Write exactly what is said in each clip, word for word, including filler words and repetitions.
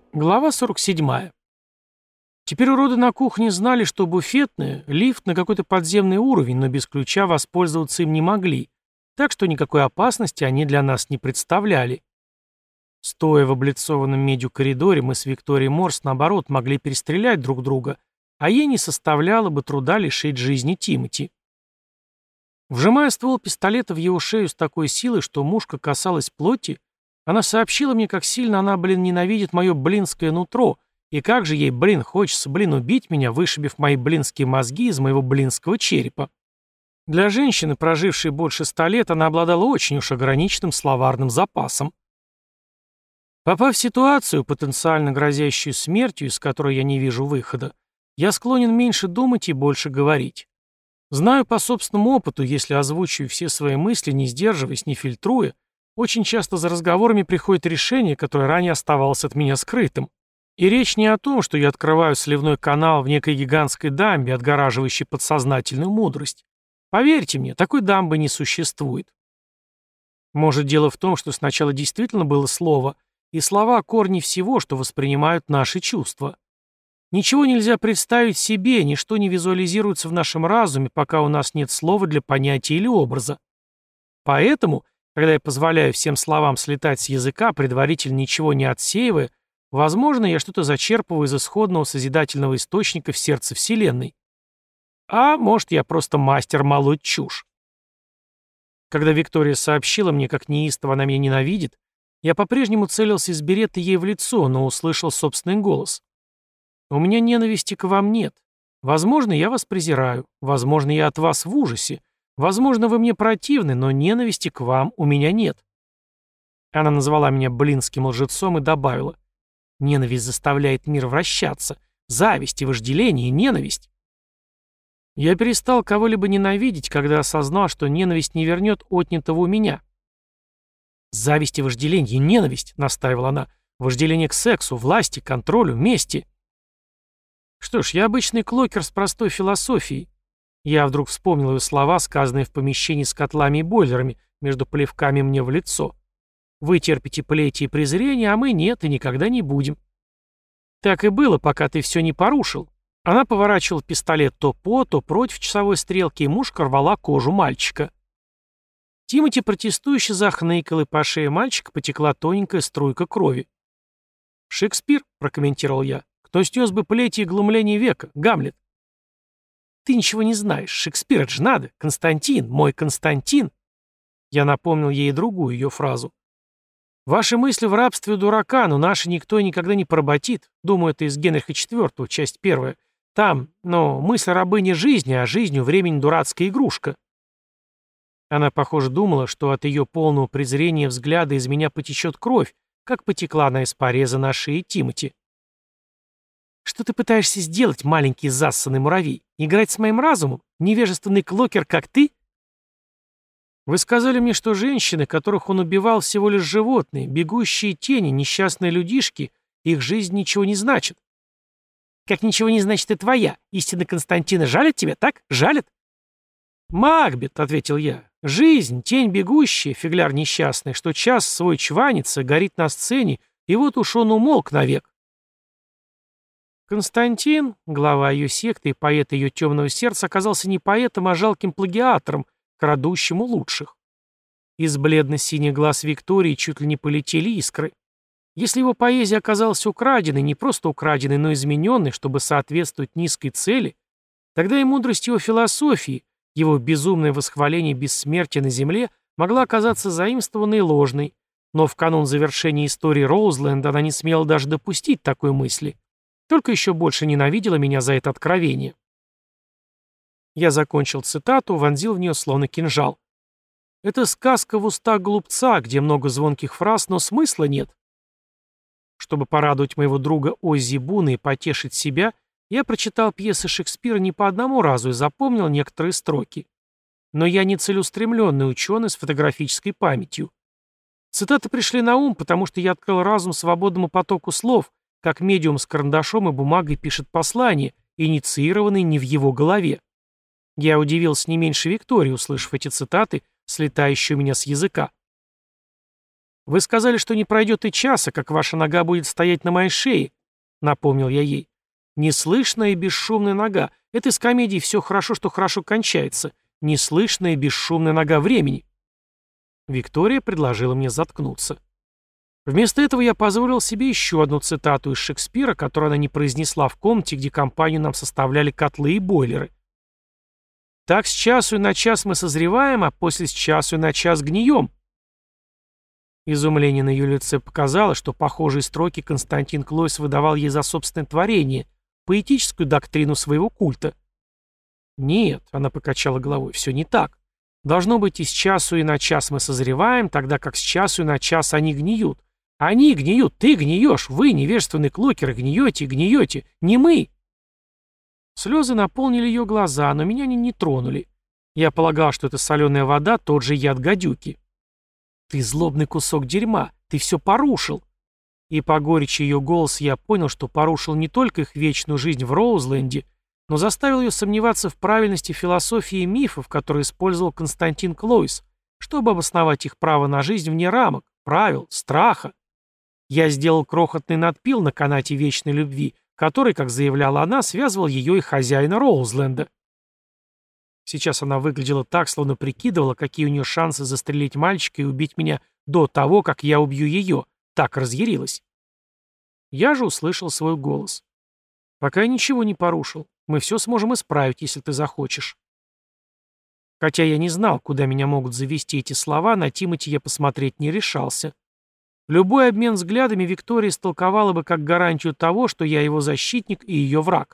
Глава сорок седьмая. Теперь уроды на кухне знали, что буфетная — лифт на какой-то подземный уровень, но без ключа воспользоваться им не могли, так что никакой опасности они для нас не представляли. Стоя в облицованном медью коридоре, мы с Викторией Морс, наоборот, могли перестрелять друг друга, а ей не составляло бы труда лишить жизни Тимоти. Вжимая ствол пистолета в его шею с такой силой, что мушка касалась плоти, она сообщила мне, как сильно она, блин, ненавидит мое блинское нутро, и как же ей, блин, хочется, блин, убить меня, вышибив мои блинские мозги из моего блинского черепа. Для женщины, прожившей больше ста лет, она обладала очень уж ограниченным словарным запасом. Попав в ситуацию, потенциально грозящую смертью, из которой я не вижу выхода, я склонен меньше думать и больше говорить. Знаю по собственному опыту, если озвучиваю все свои мысли, не сдерживаясь, не фильтруя, очень часто за разговорами приходит решение, которое ранее оставалось от меня скрытым. И речь не о том, что я открываю сливной канал в некой гигантской дамбе, отгораживающей подсознательную мудрость. Поверьте мне, такой дамбы не существует. Может, дело в том, что сначала действительно было слово, и слова — корни всего, что воспринимают наши чувства. Ничего нельзя представить себе, ничто не визуализируется в нашем разуме, пока у нас нет слова для понятия или образа. Поэтому, когда я позволяю всем словам слетать с языка, предварительно ничего не отсеивая, возможно, я что-то зачерпываю из исходного созидательного источника в сердце Вселенной. А может, я просто мастер молоть чушь. Когда Виктория сообщила мне, как неистово она меня ненавидит, я по-прежнему целился из берета ей в лицо, но услышал собственный голос. «У меня ненависти к вам нет. Возможно, я вас презираю. Возможно, я от вас в ужасе. Возможно, вы мне противны, но ненависти к вам у меня нет». Она назвала меня блинским лжецом и добавила: «Ненависть заставляет мир вращаться. Зависть и вожделение, и ненависть». Я перестал кого-либо ненавидеть, когда осознал, что ненависть не вернет отнятого у меня. «Зависть и вожделение, и ненависть», — настаивала она. «Вожделение к сексу, власти, контролю, мести». Что ж, я обычный клокер с простой философией. Я вдруг вспомнил ее слова, сказанные в помещении с котлами и бойлерами, между плевками мне в лицо. «Вы терпите плети и презрение, а мы нет и никогда не будем». Так и было, пока ты все не порушил. Она поворачивала пистолет то по, то против часовой стрелки, и мушка рвала кожу мальчика. Тимоти протестующе захныкал, и по шее мальчика потекла тоненькая струйка крови. «Шекспир», — прокомментировал я, — «кто снес бы плети и глумление века? Гамлет». «Ты ничего не знаешь. Шекспир, это же надо. Константин, мой Константин». Я напомнил ей другую ее фразу. «Ваши мысли в рабстве у дурака, но наши никто и никогда не поработит. Думаю, это из Генриха четвёртого, часть первая. Там, но мысль рабыни жизни, а жизнью времени дурацкая игрушка». Она, похоже, думала, что от ее полного презрения взгляда из меня потечет кровь, как потекла она из пореза на шее Тимоти. «Что ты пытаешься сделать, маленький зассанный муравей? Играть с моим разумом? Невежественный клокер, как ты?» «Вы сказали мне, что женщины, которых он убивал, всего лишь животные, бегущие тени, несчастные людишки, их жизнь ничего не значит». «Как ничего не значит и твоя. Истина Константина жалит тебя, так? Жалит?» «Макбет», — ответил я, — «жизнь, тень бегущая, фигляр несчастный, что час свой чванится, горит на сцене, и вот уж он умолк навек». Константин, глава ее секты и поэт ее темного сердца, оказался не поэтом, а жалким плагиатором, крадущим у лучших. Из бледно-синих глаз Виктории чуть ли не полетели искры. Если его поэзия оказалась украденной, не просто украденной, но измененной, чтобы соответствовать низкой цели, тогда и мудрость его философии, его безумное восхваление бессмертия на земле могла оказаться заимствованной и ложной, но в канун завершения истории Роузленда она не смела даже допустить такой мысли, только еще больше ненавидела меня за это откровение. Я закончил цитату, вонзил в нее словно кинжал. Это сказка в устах глупца, где много звонких фраз, но смысла нет. Чтобы порадовать моего друга Оззи Буна и потешить себя, я прочитал пьесы Шекспира не по одному разу и запомнил некоторые строки. Но я не целеустремленный ученый с фотографической памятью. Цитаты пришли на ум, потому что я открыл разум свободному потоку слов, как медиум с карандашом и бумагой пишет послание, инициированное не в его голове. Я удивился не меньше Виктории, услышав эти цитаты, слетающие у меня с языка. «Вы сказали, что не пройдет и часа, как ваша нога будет стоять на моей шее», — напомнил я ей. «Неслышная и бесшумная нога. Это из комедии «Все хорошо, что хорошо кончается». Неслышная и бесшумная нога времени». Виктория предложила мне заткнуться. Вместо этого я позволил себе еще одну цитату из Шекспира, которую она не произнесла в комнате, где компанию нам составляли котлы и бойлеры. «Так с часу и на час мы созреваем, а после с часу и на час гнием». Изумление на ее лице показало, что похожие строки Константин Клойс выдавал ей за собственное творение, поэтическую доктрину своего культа. «Нет», — она покачала головой, — «все не так. Должно быть, и с часу и на час мы созреваем, тогда как с часу и на час они гниют. Они гниют, ты гниешь, вы, невежественные клокеры, гниете, гниете, не мы». Слезы наполнили ее глаза, но меня они не тронули. Я полагал, что это соленая вода, тот же яд гадюки. «Ты злобный кусок дерьма, ты все порушил». И по горечи ее голоса я понял, что порушил не только их вечную жизнь в Роузленде, но заставил ее сомневаться в правильности философии и мифов, которые использовал Константин Клойс, чтобы обосновать их право на жизнь вне рамок, правил, страха. Я сделал крохотный надпил на канате вечной любви, который, как заявляла она, связывал ее и хозяина Роузленда. Сейчас она выглядела так, словно прикидывала, какие у нее шансы застрелить мальчика и убить меня до того, как я убью ее. Так разъярилась. Я же услышал свой голос. «Пока я ничего не порушил. Мы все сможем исправить, если ты захочешь». Хотя я не знал, куда меня могут завести эти слова, на Тимоти я посмотреть не решался. Любой обмен взглядами Виктория истолковала бы как гарантию того, что я его защитник и ее враг.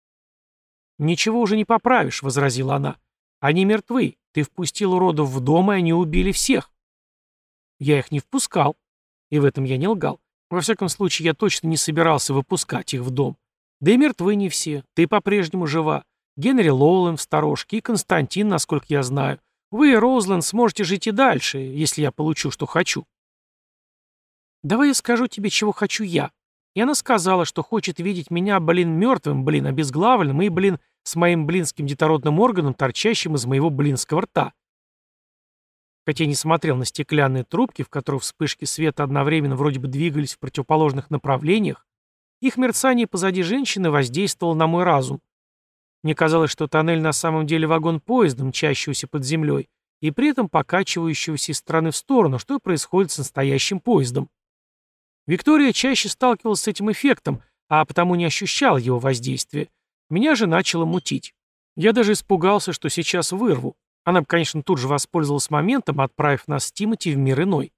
«Ничего уже не поправишь», — возразила она. «Они мертвы. Ты впустил уродов в дом, и они убили всех». Я их не впускал. И в этом я не лгал. Во всяком случае, я точно не собирался выпускать их в дом. Да и мертвы не все. Ты по-прежнему жива. Генри Лоулен в сторожке и Константин, насколько я знаю. Вы, Роузленд, сможете жить и дальше, если я получу, что хочу. Давай я скажу тебе, чего хочу я. И она сказала, что хочет видеть меня, блин, мертвым, блин, обезглавленным и, блин, с моим блинским детородным органом, торчащим из моего блинского рта. Хотя я не смотрел на стеклянные трубки, в которых вспышки света одновременно вроде бы двигались в противоположных направлениях, их мерцание позади женщины воздействовало на мой разум. Мне казалось, что тоннель на самом деле вагон поезда, мчащегося под землей, и при этом покачивающегося из стороны в сторону, что и происходит с настоящим поездом. Виктория чаще сталкивалась с этим эффектом, а потому не ощущала его воздействия. Меня же начало мутить. Я даже испугался, что сейчас вырву. Она бы, конечно, тут же воспользовалась моментом, отправив нас с Тимоти в мир иной.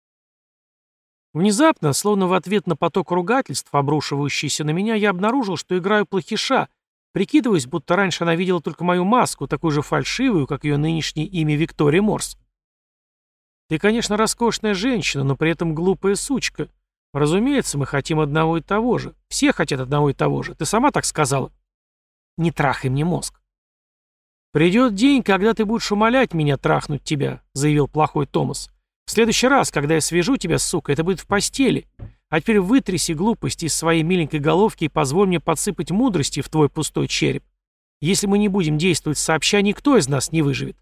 Внезапно, словно в ответ на поток ругательств, обрушивающийся на меня, я обнаружил, что играю плохиша, прикидываясь, будто раньше она видела только мою маску, такую же фальшивую, как ее нынешнее имя Виктория Морс. «Ты, конечно, роскошная женщина, но при этом глупая сучка. Разумеется, мы хотим одного и того же. Все хотят одного и того же. Ты сама так сказала». «Не трахай мне мозг». «Придет день, когда ты будешь умолять меня трахнуть тебя», — заявил плохой Томас. «В следующий раз, когда я свяжу тебя, сука, это будет в постели. А теперь вытряси глупости из своей миленькой головки и позволь мне подсыпать мудрости в твой пустой череп. Если мы не будем действовать сообща, никто из нас не выживет».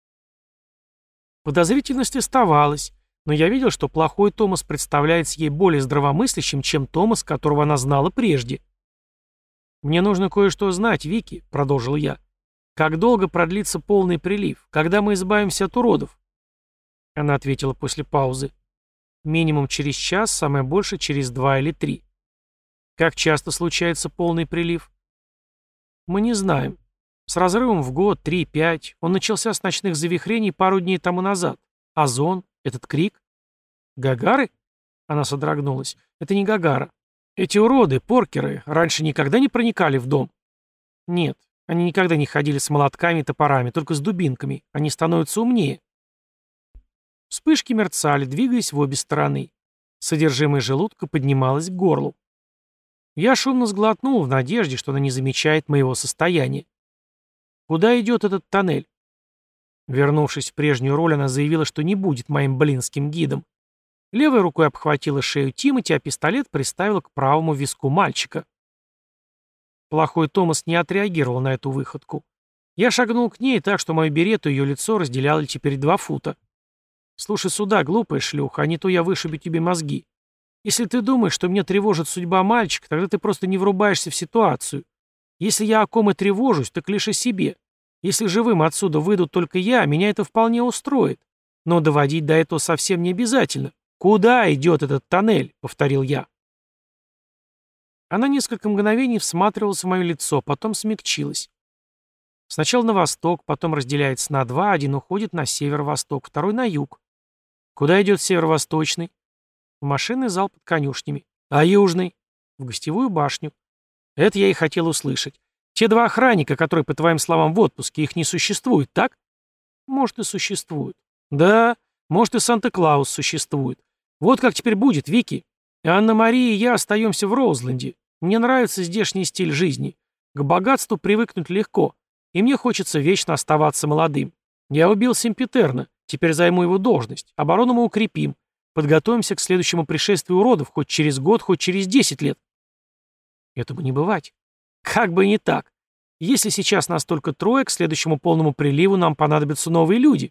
Подозрительность оставалась, но я видел, что плохой Томас представляется ей более здравомыслящим, чем Томас, которого она знала прежде. «Мне нужно кое-что знать, Вики», — продолжил я. «Как долго продлится полный прилив? Когда мы избавимся от уродов?» Она ответила после паузы. «Минимум через час, самое больше через два или три». «Как часто случается полный прилив?» «Мы не знаем. С разрывом в год, три-пять. Он начался с ночных завихрений пару дней тому назад. Озон, этот крик». «Гагары?» Она содрогнулась. «Это не Гагара. Эти уроды, поркеры, раньше никогда не проникали в дом?» «Нет. Они никогда не ходили с молотками и топорами, только с дубинками. Они становятся умнее». Вспышки мерцали, двигаясь в обе стороны. Содержимое желудка поднималось к горлу. Я шумно сглотнул в надежде, что она не замечает моего состояния. «Куда идет этот тоннель?» Вернувшись в прежнюю роль, она заявила, что не будет моим блинским гидом. Левой рукой обхватила шею Тимоти, а пистолет приставила к правому виску мальчика. Плохой Томас не отреагировал на эту выходку. Я шагнул к ней так, что мою берету и ее лицо разделяли теперь два фута. Слушай сюда, глупая шлюха, а не то я вышибу тебе мозги. Если ты думаешь, что меня тревожит судьба мальчика, тогда ты просто не врубаешься в ситуацию. Если я о ком и тревожусь, так лишь о себе. Если живым отсюда выйду только я, меня это вполне устроит. Но доводить до этого совсем не обязательно. «Куда идет этот тоннель?» — повторил я. Она несколько мгновений всматривалась в мое лицо, потом смягчилась. Сначала на восток, потом разделяется на два, один уходит на северо-восток, второй на юг. Куда идет северо-восточный? В машинный зал под конюшнями. А южный? В гостевую башню. Это я и хотел услышать. Те два охранника, которые, по твоим словам, в отпуске, их не существует, так? Может, и существует. Да, может, и Санта-Клаус существует. Вот как теперь будет, Вики. Анна-Мария и я остаемся в Роузленде. Мне нравится здешний стиль жизни. К богатству привыкнуть легко. И мне хочется вечно оставаться молодым. Я убил Семпетерна. Теперь займу его должность. Оборону мы укрепим. Подготовимся к следующему пришествию уродов, хоть через год, хоть через десять лет. Этому не бывать. Как бы не так. Если сейчас нас только трое, к следующему полному приливу нам понадобятся новые люди.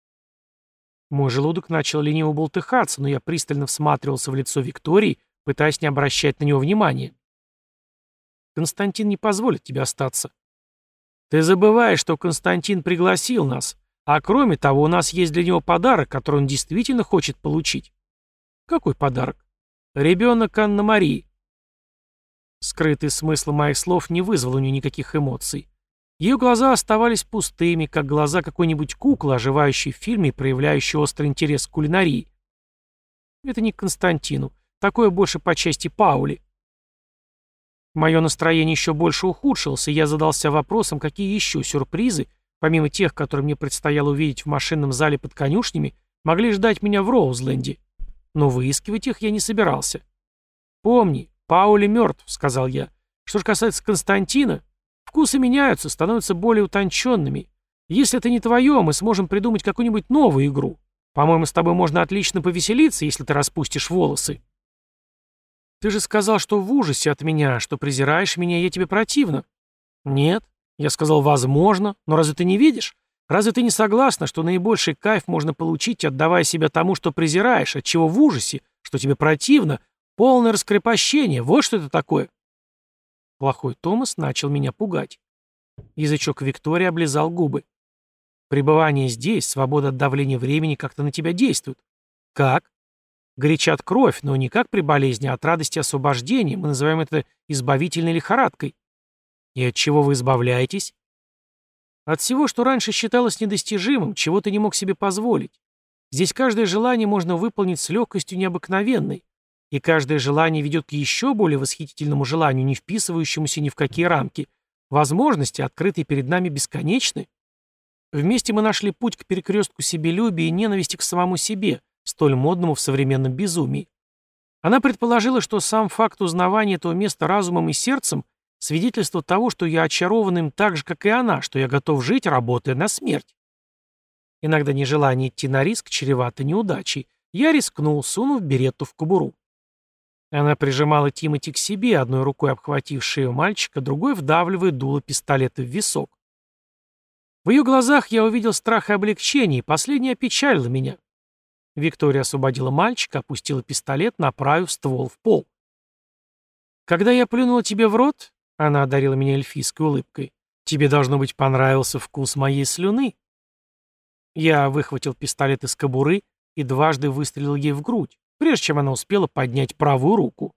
Мой желудок начал лениво бултыхаться, но я пристально всматривался в лицо Виктории, пытаясь не обращать на него внимания. Константин не позволит тебе остаться. Ты забываешь, что Константин пригласил нас. А кроме того, у нас есть для него подарок, который он действительно хочет получить. Какой подарок? Ребенок Анны-Марии. Скрытый смысл моих слов не вызвал у нее никаких эмоций. Ее глаза оставались пустыми, как глаза какой-нибудь куклы, оживающей в фильме и проявляющей острый интерес к кулинарии. Это не к Константину. Такое больше по части Паули. Мое настроение еще больше ухудшилось, и я задался вопросом, какие еще сюрпризы, помимо тех, которые мне предстояло увидеть в машинном зале под конюшнями, могли ждать меня в Роузленде. Но выискивать их я не собирался. «Помни, Паули мертв», — сказал я. «Что же касается Константина, вкусы меняются, становятся более утонченными. Если это не твое, мы сможем придумать какую-нибудь новую игру. По-моему, с тобой можно отлично повеселиться, если ты распустишь волосы». «Ты же сказал, что в ужасе от меня, что презираешь меня, и я тебе противна». «Нет». Я сказал «возможно», но разве ты не видишь? Разве ты не согласна, что наибольший кайф можно получить, отдавая себя тому, что презираешь, от чего в ужасе, что тебе противно, полное раскрепощение, вот что это такое?» Плохой Томас начал меня пугать. Язычок Виктории облизал губы. «Пребывание здесь, свобода от давления времени как-то на тебя действует». «Как?» «Горячат кровь, но не как при болезни, а от радости освобождения. Мы называем это избавительной лихорадкой». «И от чего вы избавляетесь?» «От всего, что раньше считалось недостижимым, чего ты не мог себе позволить. Здесь каждое желание можно выполнить с легкостью необыкновенной, и каждое желание ведет к еще более восхитительному желанию, не вписывающемуся ни в какие рамки. Возможности, открытые перед нами, бесконечны. Вместе мы нашли путь к перекрестку себелюбия и ненависти к самому себе, столь модному в современном безумии. Она предположила, что сам факт узнавания этого места разумом и сердцем — свидетельство того, что я очарован им так же, как и она, что я готов жить, работая на смерть. Иногда нежелание идти на риск чревато неудачей. Я рискнул, сунув беретту в кобуру. Она прижимала Тимоти к себе, одной рукой обхватив шею мальчика, другой вдавливая дуло пистолета в висок. В ее глазах я увидел страх и облегчение, и последнее опечалило меня. Виктория освободила мальчика, опустила пистолет, направив ствол в пол. «Когда я плюнула тебе в рот», — она одарила меня эльфийской улыбкой, «тебе, должно быть, понравился вкус моей слюны». Я выхватил пистолет из кобуры и дважды выстрелил ей в грудь, прежде чем она успела поднять правую руку.